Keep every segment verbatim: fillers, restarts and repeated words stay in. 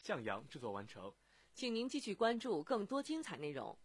向阳制作完成。 请您继续关注更多精彩内容。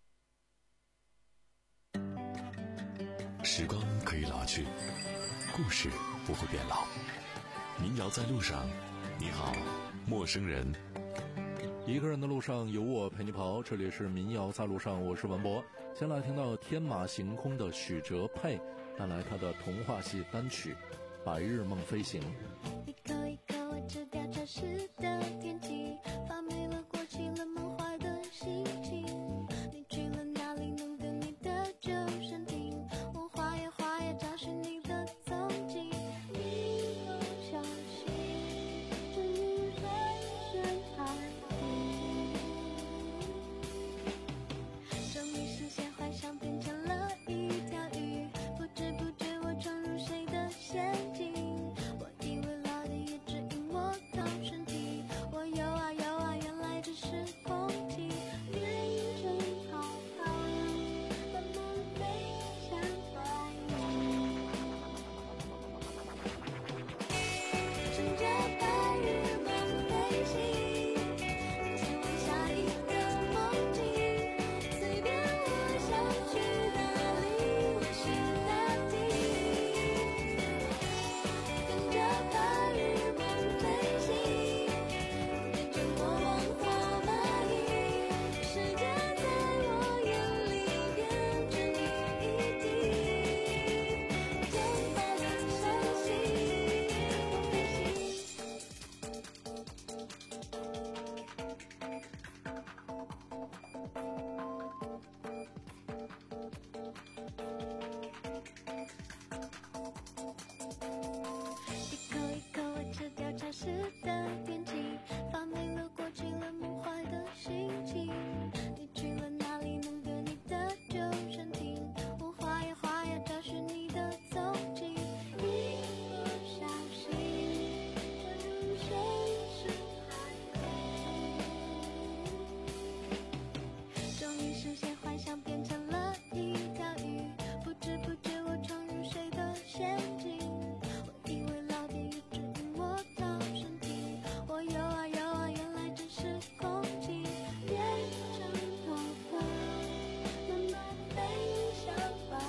时光可以老去，故事不会变老。民谣在路上，你好，陌生人。 一个人的路上有我陪你跑，这里是民谣在路上，我是文博。先来听到天马行空的许哲佩带来他的童话系单曲《白日梦飞行》。 一口一口我吃掉潮湿的天气，发霉了过期了梦坏的心情，你去了哪里弄丢你的救生艇，我画呀画呀找寻你的踪迹，一不小心沉入深深海底，终于实现幻想变成了一条鱼，不知不觉我闯入谁的陷阱，我以为老天爷指引我到身体，我游啊游啊原来只是空气，变成泡泡慢慢飞向白云，乘着白日梦飞行，前往下一个梦境，随便我想去哪里我是哪里，跟着白日梦飞行，变成国王或蚂蚁，世界在我眼里变成一滴，就把它相信我飞行。一口一口我吃掉潮湿的天气，发霉了过期了梦坏的心情，你去了哪里弄丢你的救生艇，我画呀画呀找寻你的踪迹，一不小心沉入深深海底，终于实现幻想变成了一条鱼，不知不觉我闯入谁的陷阱，我以为老天爷指引我到身体，我游啊游啊原来只是空气，变成泡泡慢慢飞向白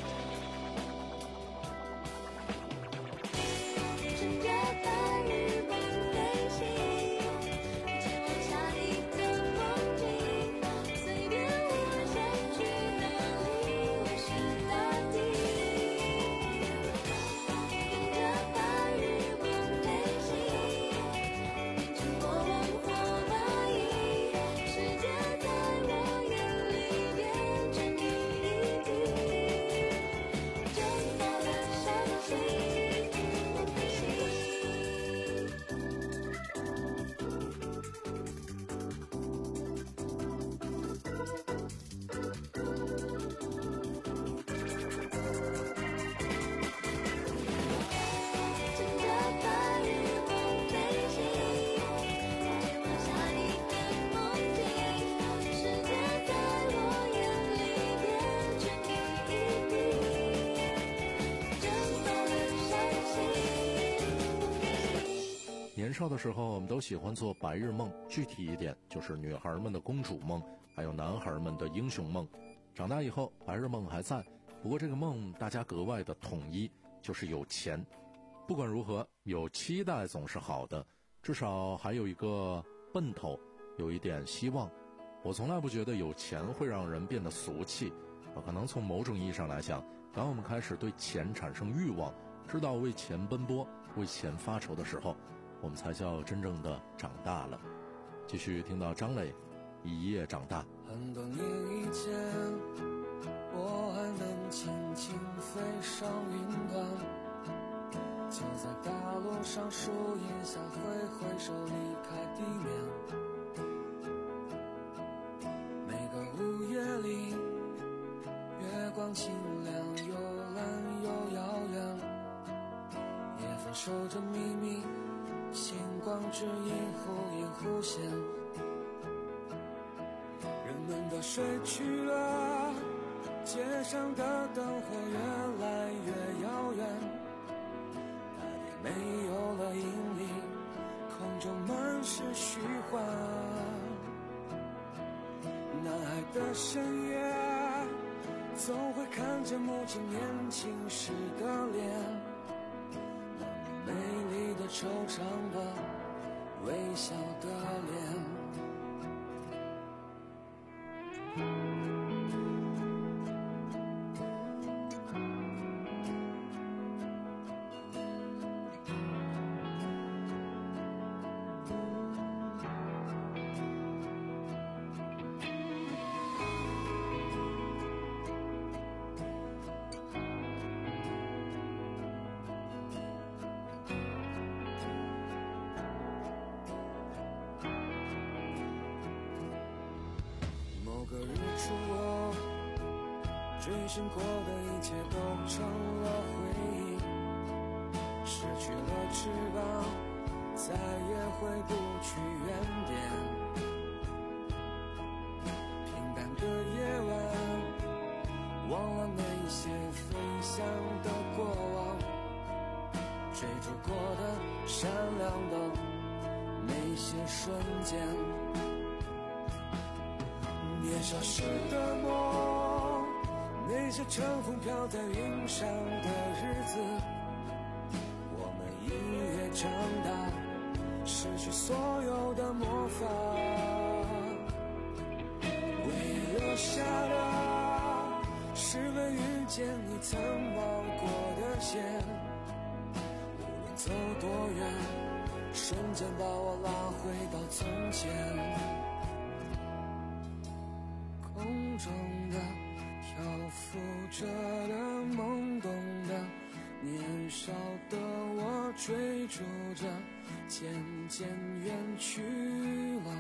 云，乘着白日梦飞行，前往下一个梦境，随便我想去哪里我是大地，跟着白日梦飞行，变成国王或蚂蚁，世界在我眼里变成一滴，就把它相信我飞行。乘着白日梦飞行，前往下一个梦境，世界在我眼里变成一滴，就把它相信我飞行。 年少的时候我们都喜欢做白日梦，具体一点就是女孩们的公主梦，还有男孩们的英雄梦。长大以后白日梦还在，不过这个梦大家格外的统一，就是有钱。不管如何，有期待总是好的，至少还有一个奔头，有一点希望。我从来不觉得有钱会让人变得俗气，可能从某种意义上来讲，当我们开始对钱产生欲望，知道为钱奔波，为钱发愁的时候，我们才叫真正的长大了。继续听到张磊一夜长大。 很多年以前，我还能轻轻飞上云端，就在大路上树荫下挥挥手离开地面。每个午夜里，月光清亮又蓝又遥远，夜风守着秘密，星光指引忽隐忽现。人们都睡去了，街上的灯火越来越遥远，大地没有了引力，空中满是虚的深夜，总会看见母亲年轻时的脸，那美丽的惆怅的微笑的脸。追寻过的一切都成了回忆，失去了翅膀，再也回不去原点。平淡的夜晚，忘了那些飞翔的过往，追逐过的闪亮的那些瞬间。年少时的梦，那些乘风飘在云上的日子，我们一越长大，失去所有的魔法，唯一留下的是为遇见你曾冒过的险。无论走多远，瞬间把我拉回到从前。空中的漂浮着的懵懂的年少的我，追逐着渐渐远去了，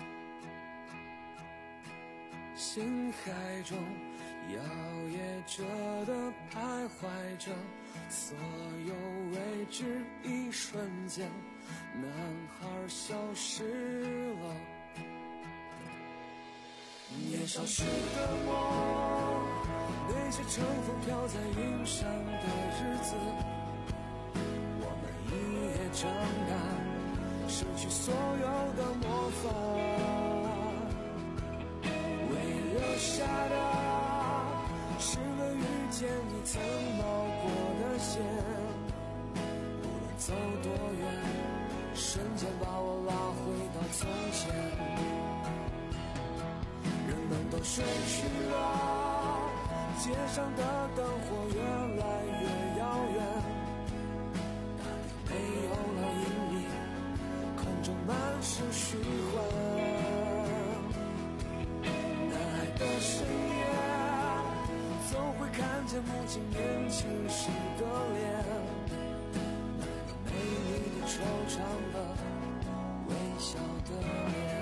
心海中摇曳着的徘徊着，所有未知一瞬间，男孩消失了。年少时的我，那些乘风飘在云上的日子，我们一夜长大，失去所有的魔法，唯一留下的是为遇见你曾冒过的险。无论走多远，瞬间把我拉回到从前。都睡去了，街上的灯火越来越遥远，大地没有了阴影，空中满是虚幻。男孩的深夜，总会看见母亲年轻时的脸，那个美丽的惆怅的微笑的脸。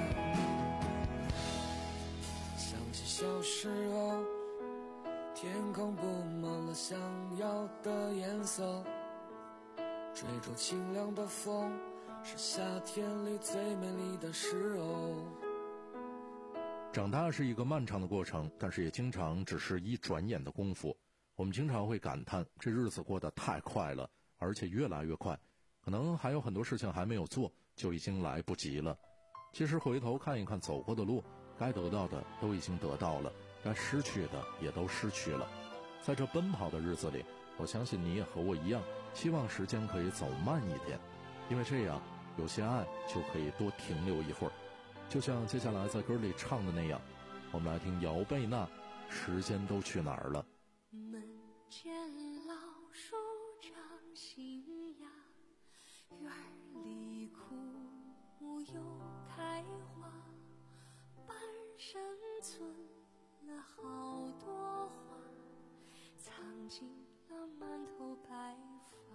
小时候，天空布满了想要的颜色，追逐清凉的风，是夏天里最美丽的时候。 长大是一个漫长的过程，但是也经常只是一转眼的功夫。我们经常会感叹，这日子过得太快了，而且越来越快，可能还有很多事情还没有做，就已经来不及了。其实回头看一看走过的路，该得到的都已经得到了，该失去的也都失去了。在这奔跑的日子里，我相信你也和我一样，希望时间可以走慢一点，因为这样有些爱就可以多停留一会儿。就像接下来在歌里唱的那样，我们来听姚贝娜《时间都去哪儿了》。 门前老树长新芽，院里枯又开花，半生存了好多话，藏进了满头白发。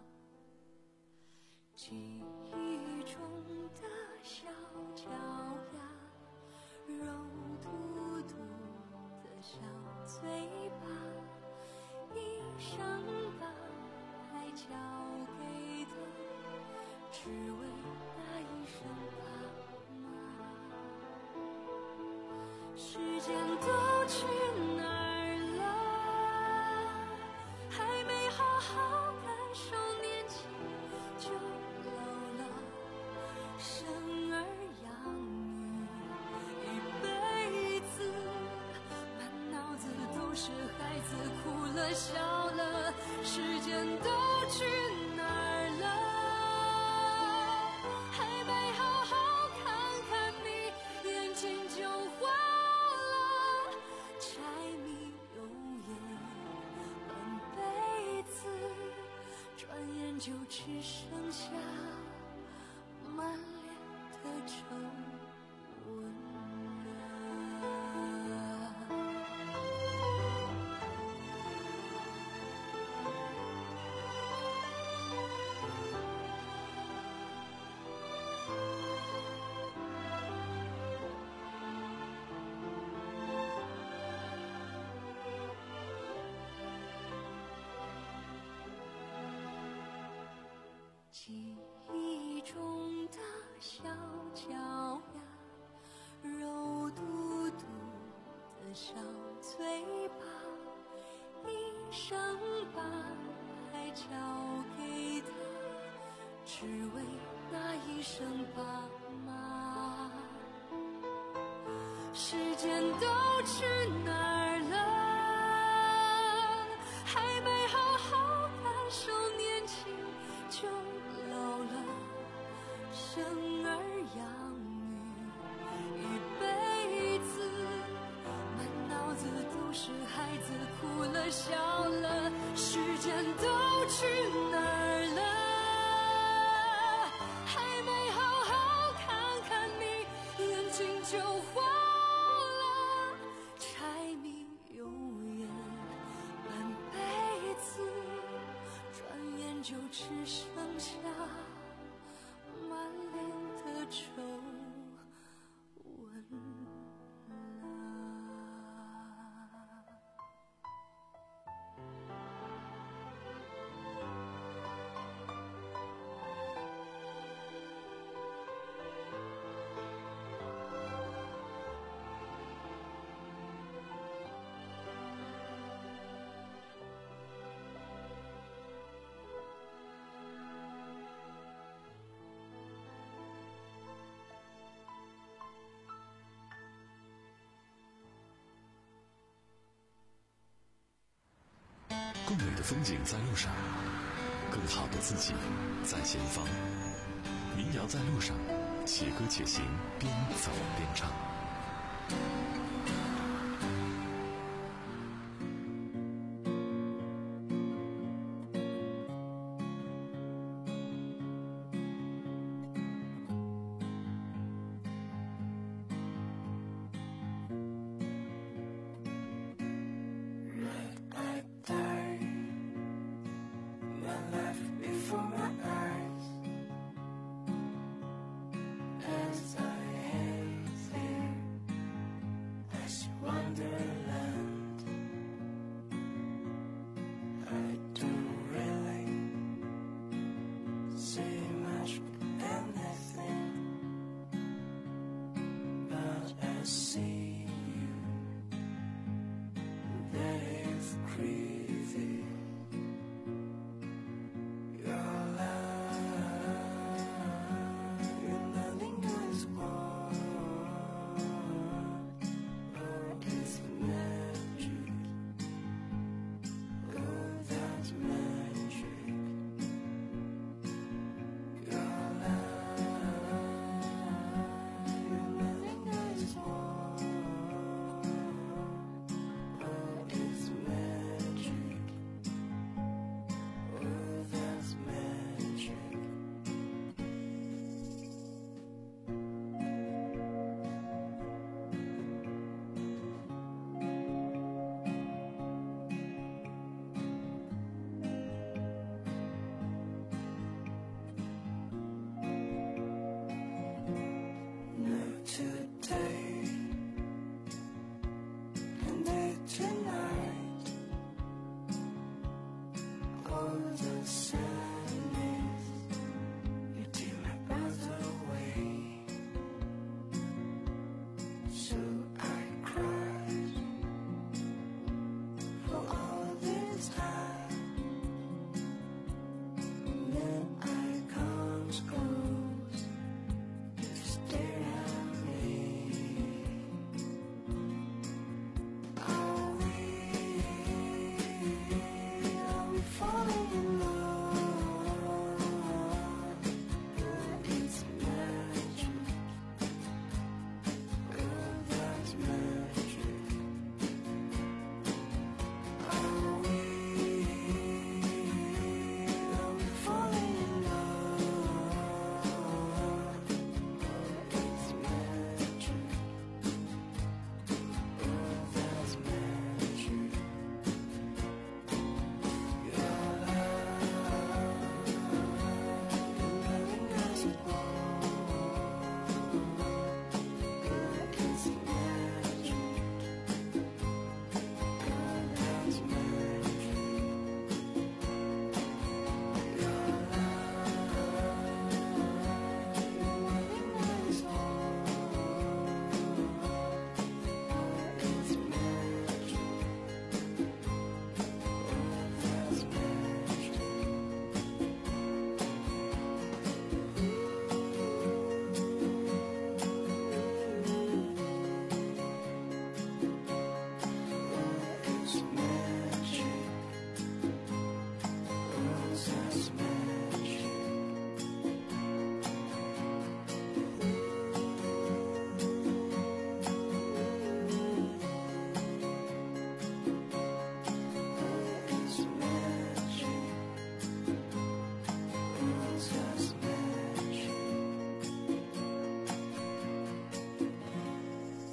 记忆中的小脚丫，肉嘟嘟的小嘴巴，一生把爱交给他，只为那一声爸妈。时间都去哪儿了？还没好好感受年轻就老了，生儿养女一辈子了笑了，时间都去哪儿了？还没好好看看你，眼睛就花了。柴米油盐半辈子，转眼就只剩下满脸的皱纹了。记忆中的小脚丫，肉嘟嘟的小嘴巴，一声把爱交给他，只为那一声爸妈。时间都去哪儿了？还没好好感受年轻就老了，生儿养女一辈子，满脑子都是孩子哭了笑了，时间都去哪儿了？还没好好看看你，眼睛就花了。柴米油盐半辈子，转眼就只剩下满脸的皱纹了。 更美的风景在路上，更好的自己在前方。民谣在路上，且歌且行，边走边唱。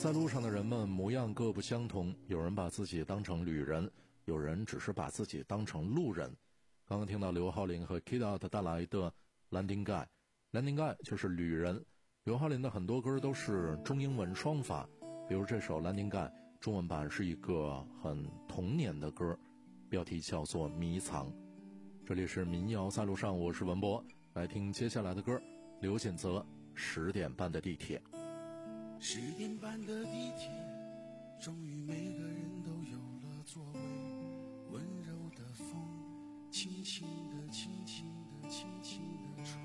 在路上的人们模样各不相同，有人把自己当成旅人，有人只是把自己当成路人。刚刚听到刘浩林和 Kid Out 带来的 Landing Guy， Landing Guy 就是旅人。刘浩林的很多歌都是中英文双法，比如这首 Landing Guy 中文版是一个很童年的歌，标题叫做迷藏。这里是民谣在路上，我是文博，来听接下来的歌，刘锦泽十点半的地铁。 十点半的地铁，终于每个人都有了座位，温柔的风轻轻地轻轻地轻轻地吹，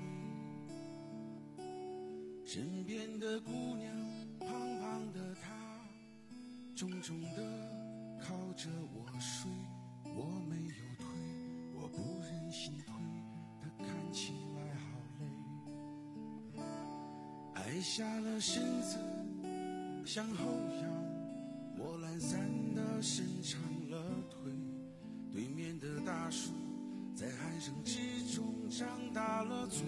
身边的姑娘胖胖的她重重地靠着我睡，我没有推，我不忍心推，她看起来好累，矮下了身子向后仰，我懒散地伸长了腿，对面的大叔在鼾声之中张大了嘴，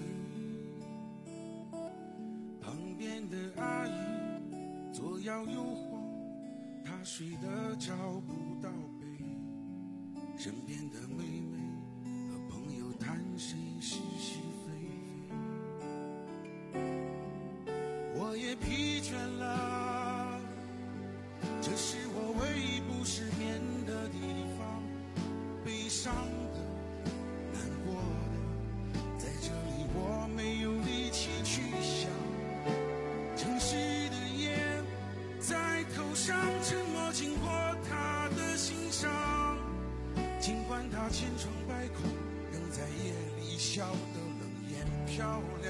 旁边的阿姨左摇右晃，她睡得找不到北，身边的妹妹和朋友谈谁是是非非，我也疲倦了，这是我唯一不失眠的地方，悲伤的难过的在这里我没有力气去想，城市的夜在头上沉默经过他的心上，尽管他千疮百孔仍在夜里笑得冷眼漂亮，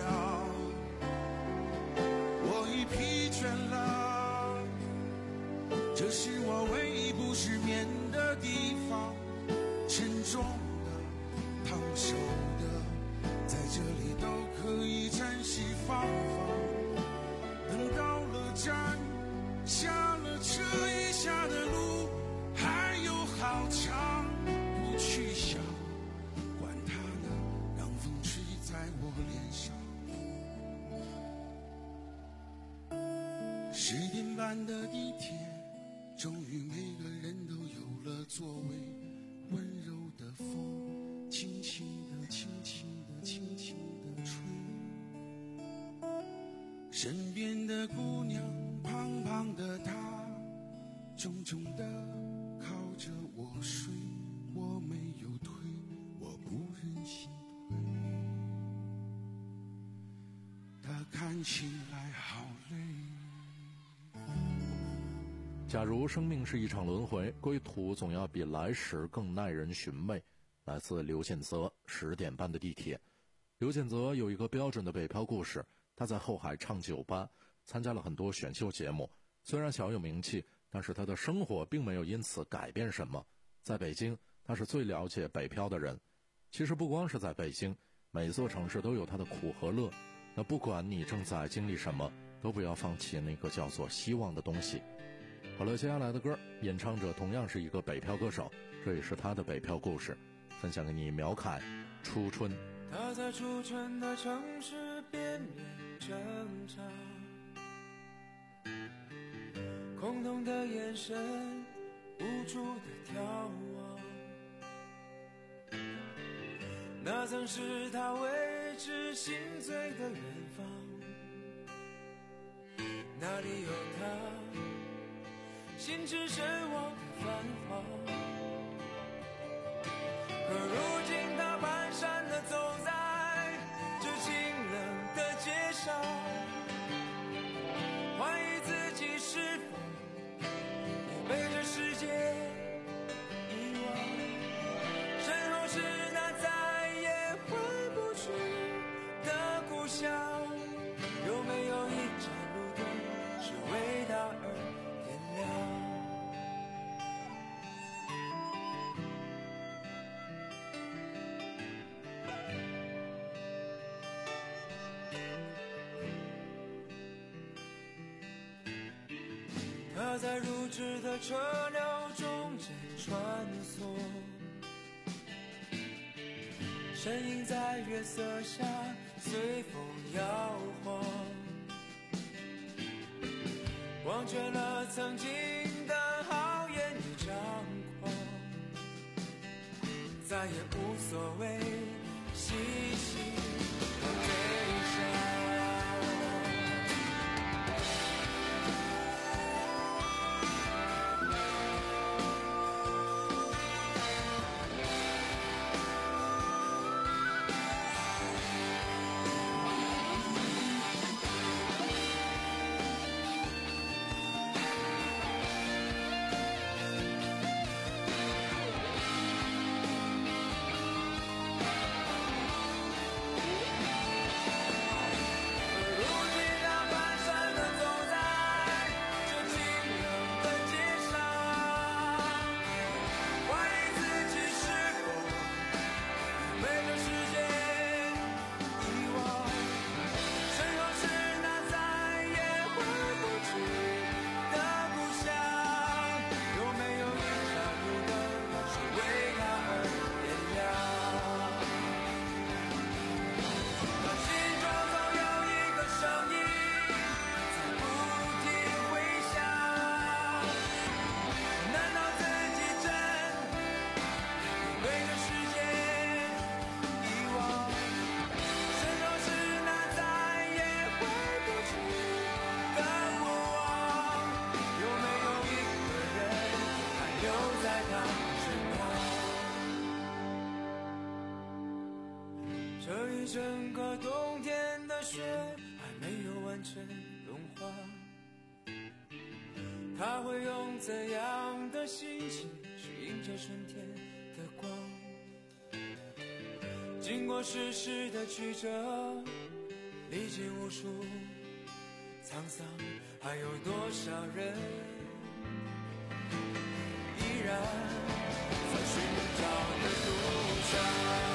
我已疲倦了，这是我唯一不失眠的地方，沉重的烫手的在这里都可以暂时放放，等到了站下了车，余下的路还有好长，不去想管它呢，让风吹在我脸上。十点半的地铁，终于每个人都有了座位，温柔的风轻轻地轻轻地轻轻地吹，身边的姑娘胖胖的她重重地靠着我睡，我没有推，我不忍心推，她看起来好累。 假如生命是一场轮回，归途总要比来时更耐人寻味。来自刘建泽十点半的地铁。刘建泽有一个标准的北漂故事，他在后海唱酒吧，参加了很多选秀节目，虽然小有名气，但是他的生活并没有因此改变什么。在北京，他是最了解北漂的人。其实不光是在北京，每座城市都有它的苦和乐。那不管你正在经历什么，都不要放弃那个叫做希望的东西。好了，接下来的歌，演唱者同样是一个北漂歌手，这也是他的北漂故事，分享给你。苗凯，初春。 他在初春的城市边缘挣扎，空洞的眼神无助的眺望，那曾是他为之心醉的远方，那里有他心驰神往的繁华，可如今他蹒跚地走在这清冷的街上，怀疑自己是否也被这世界遗忘，身后是那再也回不去的故乡，有没有一盏路灯是为他而点亮？他在如织的车流中间穿梭，身影在月色下随风摇晃，望忘却了曾经的豪言与张狂，再也无所谓喜喜和悲伤。这一整个冬天的雪还没有完全融化，他会用怎样的心情去迎接春天的光？经过世事的曲折，历经无数沧桑，还有多少人依然在寻找的路上？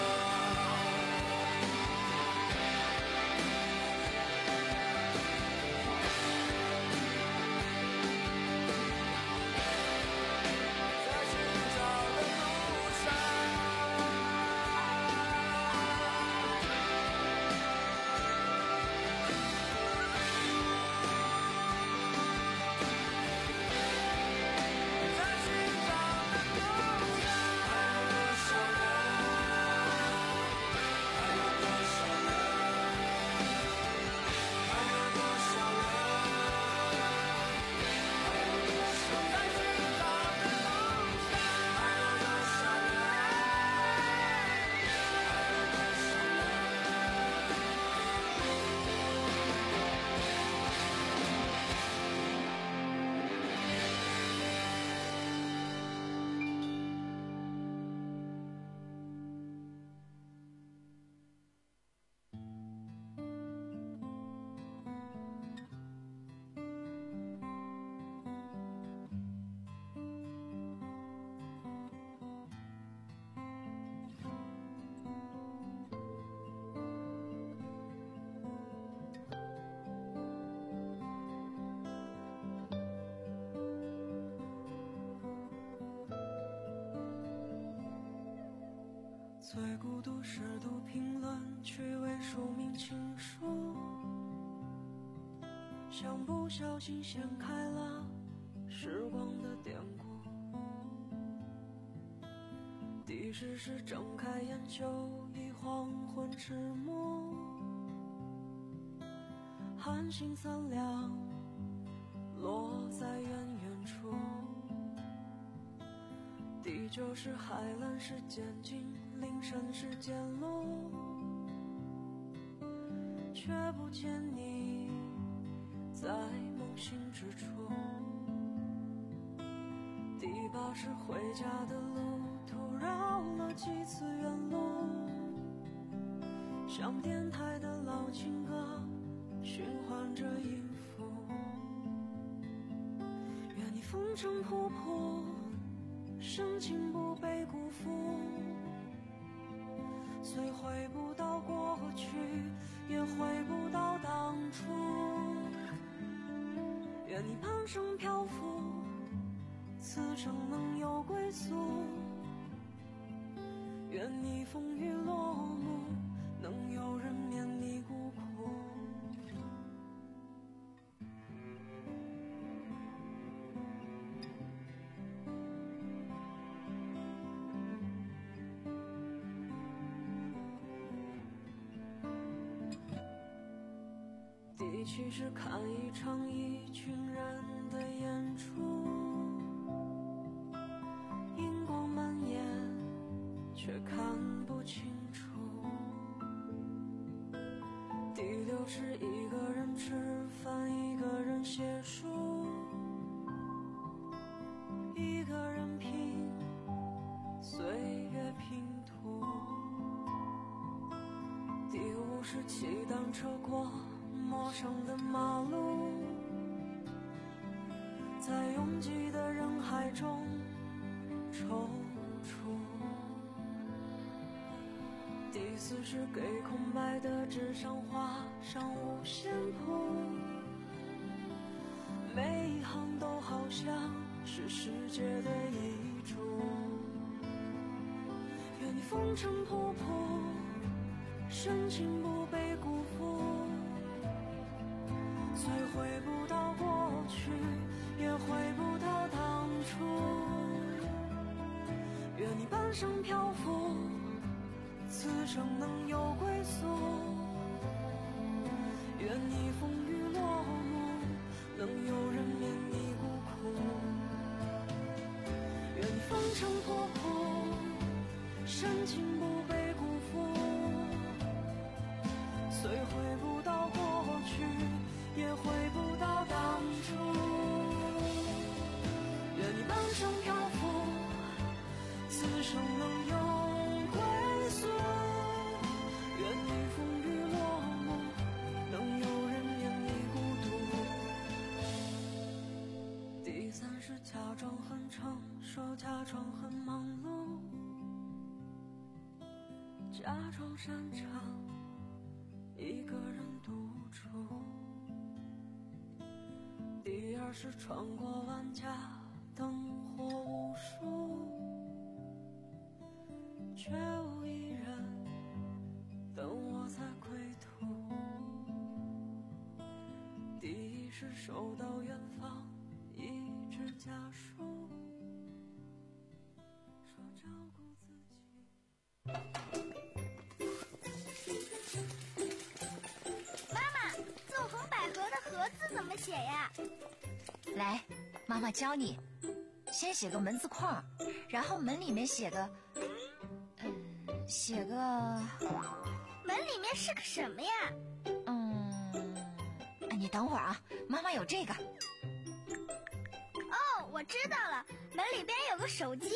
最孤独是读评论趣味署名情书，像不小心掀开了时光的典故，第十是睁开眼就已黄昏迟暮，寒星三两落在远远处，第九是海蓝是渐近，凌晨是渐落，却不见你在梦醒之处。第八是回家的路途绕了几次远路，像电台的老情歌循环着音符，愿你风尘仆仆，深情不被辜负，虽回不到过去，也回不到当初。愿你半生漂浮，此生能有归宿。愿你风雨落幕，能有人免你孤苦。 一起是看一场一群人的演出，荧光蔓延却看不清楚。第六是一个人吃饭，一个人写书，一个人拼岁月拼图。第五是骑单车过陌生的马路，在拥挤的人海中踌躇。第四是给空白的纸上画上五线谱，每一行都好像是世界的遗嘱。愿你风尘仆仆，深情不被辜负，虽回不到过去，也回不到当初。愿你半生漂浮，此生能有归宿。愿你风雨落幕，能有人免你孤苦。愿你风尘仆仆，深情不被辜负，虽回不到过去，也回不到当初。愿你半生漂浮，此生能有归宿。愿你风雨落幕，能有人免你孤独。第三是假装很成熟，假装很忙碌，假装擅长一个人独处。第二是穿过万家灯火无数，却无一人等我在归途。第一是收到远方一纸家书，说照顾自己。 妈妈，纵横捭阖的阖字怎么写呀？ 来，妈妈教你。先写个门字框，然后门里面写个，嗯，写个， 门里面是个什么呀？ 嗯，你等会儿啊，妈妈有这个。 哦，我知道了，门里边有个手机。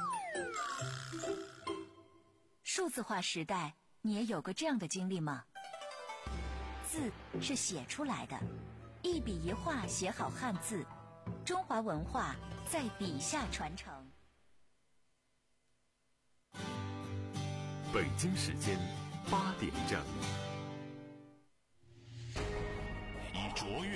数字化时代，你也有个这样的经历吗？字是写出来的，一笔一画写好汉字，中华文化在笔下传承。 北京时间八点整。